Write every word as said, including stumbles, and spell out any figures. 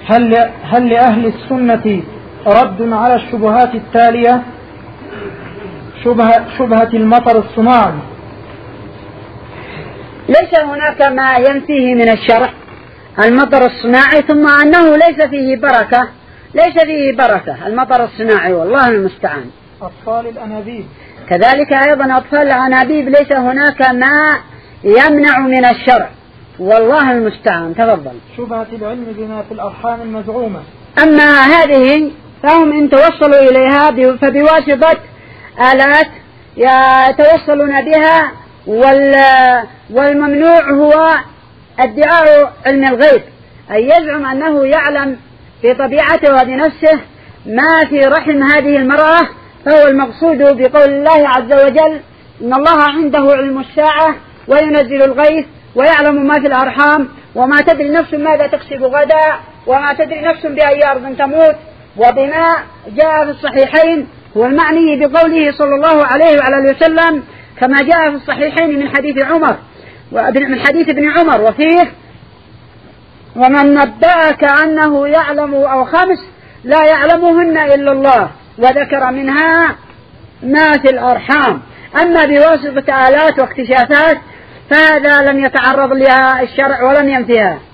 هل, هل لأهل السنة رد على الشبهات التالية؟ شبهة, شبهة المطر الصناعي. ليس هناك ما ينفيه من الشرع المطر الصناعي، ثم أنه ليس فيه بركة، ليس فيه بركة المطر الصناعي، والله المستعان. أطفال الأنابيب كذلك أيضا أطفال الأنابيب ليس هناك ما يمنع من الشرع، والله المستعان. تفضل. شبهة العلم بما في الأرحام المزعومة. أما هذه فهم إن توصلوا إليها فبواسطة آلات يتوصلون بها، والممنوع هو ادعاء علم الغيب، أي يزعم أنه يعلم في طبيعته وبنفسه ما في رحم هذه المرأة، فهو المقصود بقول الله عز وجل إن الله عنده علم الساعة وينزل الغيث ويعلم ما في الأرحام وما تدري نفس ماذا تكسب غدا وما تدري نفس بأي أرض تموت، وبما جاء في الصحيحين هو المعني بقوله صلى الله عليه وعلى وسلم كما جاء في الصحيحين من حديث عمر من حديث ابن عمر وفيه ومن نبأك أنه يعلم أو خمس لا يعلمهن إلا الله، وذكر منها ما في الأرحام. أما بواسطة آلات واكتشافات فهذا لم يتعرض لها الشرع ولم ينفيها.